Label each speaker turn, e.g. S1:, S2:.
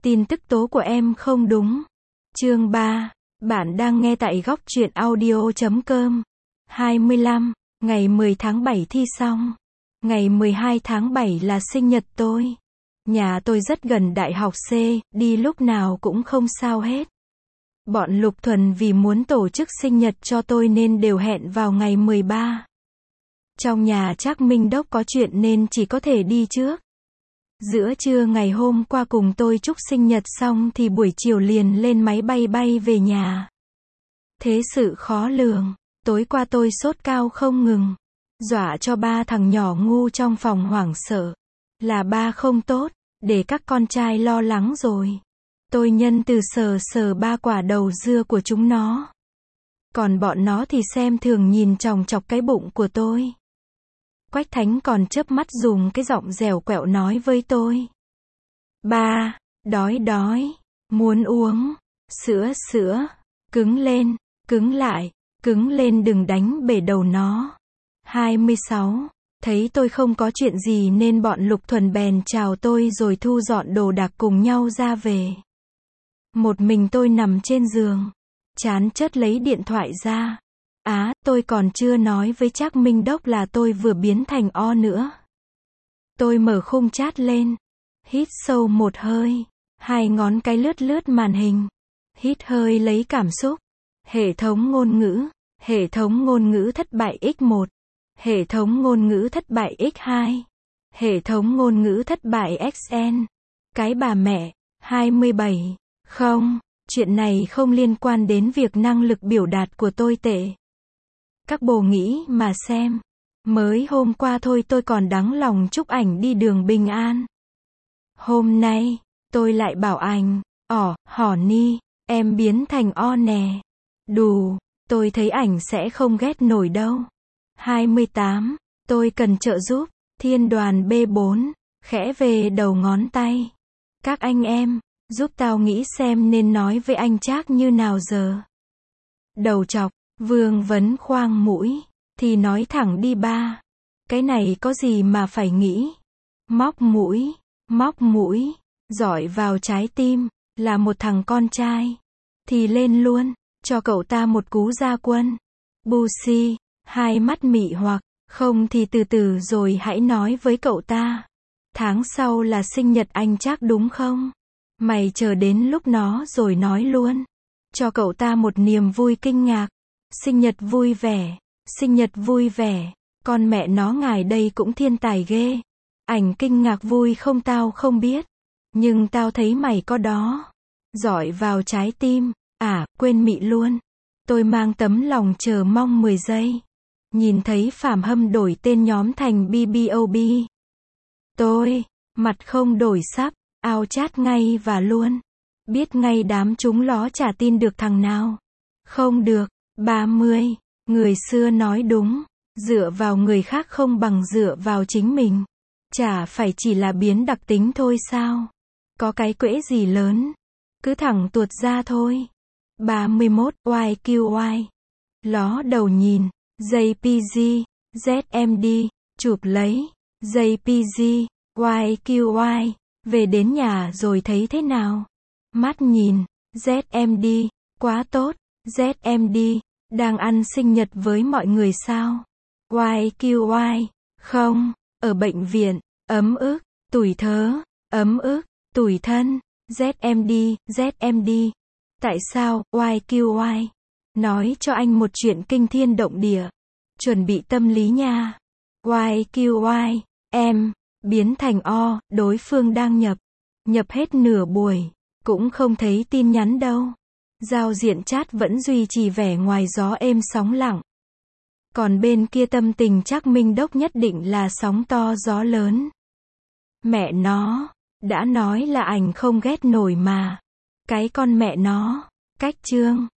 S1: Tin tức tố của em không đúng. Chương 3. Bạn đang nghe tại góc truyện audio.com. 25. Ngày 10 tháng 7 thi xong. Ngày 12 tháng 7 là sinh nhật tôi. Nhà tôi rất gần đại học C, đi lúc nào cũng không sao hết. Bọn Lục Thuần vì muốn tổ chức sinh nhật cho tôi nên đều hẹn vào ngày 13. Trong nhà Trác Minh Đốc có chuyện nên chỉ có thể đi trước. Giữa trưa ngày hôm qua cùng tôi chúc sinh nhật xong thì buổi chiều liền lên máy bay bay về nhà. Thế sự khó lường, tối qua tôi sốt cao không ngừng, dọa cho ba thằng nhỏ ngu trong phòng hoảng sợ. Là ba không tốt, để các con trai lo lắng rồi. Tôi nhân từ sờ ba quả đầu dưa của chúng nó. Còn bọn nó thì xem thường nhìn chòng chọc cái bụng của tôi. Quách Thánh còn chớp mắt dùng cái giọng dẻo quẹo nói với tôi. Ba, đói, muốn uống, sữa, cứng lên đừng đánh bể đầu nó. 26. Thấy tôi không có chuyện gì nên bọn Lục Thuần bèn chào tôi rồi thu dọn đồ đạc cùng nhau ra về. Một mình tôi nằm trên giường, chán chớt lấy điện thoại ra. Tôi còn chưa nói với Trác Minh Đốc là tôi vừa biến thành O nữa. Tôi mở khung chat lên, hít sâu một hơi, hai ngón cái lướt màn hình, hít hơi lấy cảm xúc. Hệ thống ngôn ngữ thất bại x1, hệ thống ngôn ngữ thất bại x2, hệ thống ngôn ngữ thất bại xn. Cái bà mẹ, 27. Không, chuyện này không liên quan đến việc năng lực biểu đạt của tôi tệ. Các bồ nghĩ mà xem. Mới hôm qua thôi tôi còn đắng lòng chúc ảnh đi đường bình an. Hôm nay, tôi lại bảo ảnh, hỏ ni, em biến thành O nè. Đù, tôi thấy ảnh sẽ không ghét nổi đâu. 28. Tôi cần trợ giúp. Thiên đoàn B4, khẽ về đầu ngón tay. Các anh em, giúp tao nghĩ xem nên nói với anh Trác như nào giờ. Đầu chọc, Vương Vấn khoang mũi, thì nói thẳng đi ba. Cái này có gì mà phải nghĩ. Móc mũi, giỏi vào trái tim, là một thằng con trai. Thì lên luôn, cho cậu ta một cú gia quân. Busi, hai mắt mị hoặc, không thì từ từ rồi hãy nói với cậu ta. Tháng sau là sinh nhật anh Trác đúng không? Mày chờ đến lúc nó rồi nói luôn. Cho cậu ta một niềm vui kinh ngạc. Sinh nhật vui vẻ, con mẹ nó ngài đây cũng thiên tài ghê. Ảnh kinh ngạc vui không tao không biết. Nhưng tao thấy mày có đó. Giỏi vào trái tim, quên mị luôn. Tôi mang tấm lòng chờ mong 10 giây. Nhìn thấy Phạm Hâm đổi tên nhóm thành BBOB. Tôi, mặt không đổi sắc, ao chát ngay và luôn. Biết ngay đám chúng ló chả tin được thằng nào. Không được. 30. Người xưa nói đúng, dựa vào người khác không bằng dựa vào chính mình. Chả phải chỉ là biến đặc tính thôi sao? Có cái quễ gì lớn, cứ thẳng tuột ra thôi. 31. YQY. Ló đầu nhìn, JPG, ZMD, chụp lấy, JPG, YQY, về đến nhà rồi thấy thế nào? Mắt nhìn, ZMD, quá tốt. ZMD, đang ăn sinh nhật với mọi người sao? YQY, không, ở bệnh viện, ấm ức, tủi thớ, ấm ức, tủi thân. ZMD, tại sao, YQY? Nói cho anh một chuyện kinh thiên động địa. Chuẩn bị tâm lý nha. YQY, em, biến thành O, đối phương đang nhập hết nửa buổi, cũng không thấy tin nhắn đâu. Giao diện chat vẫn duy trì vẻ ngoài gió êm sóng lặng. Còn bên kia tâm tình Trác Minh Đốc nhất định là sóng to gió lớn. Mẹ nó, đã nói là ảnh không ghét nổi mà. Cái con mẹ nó, cách chương.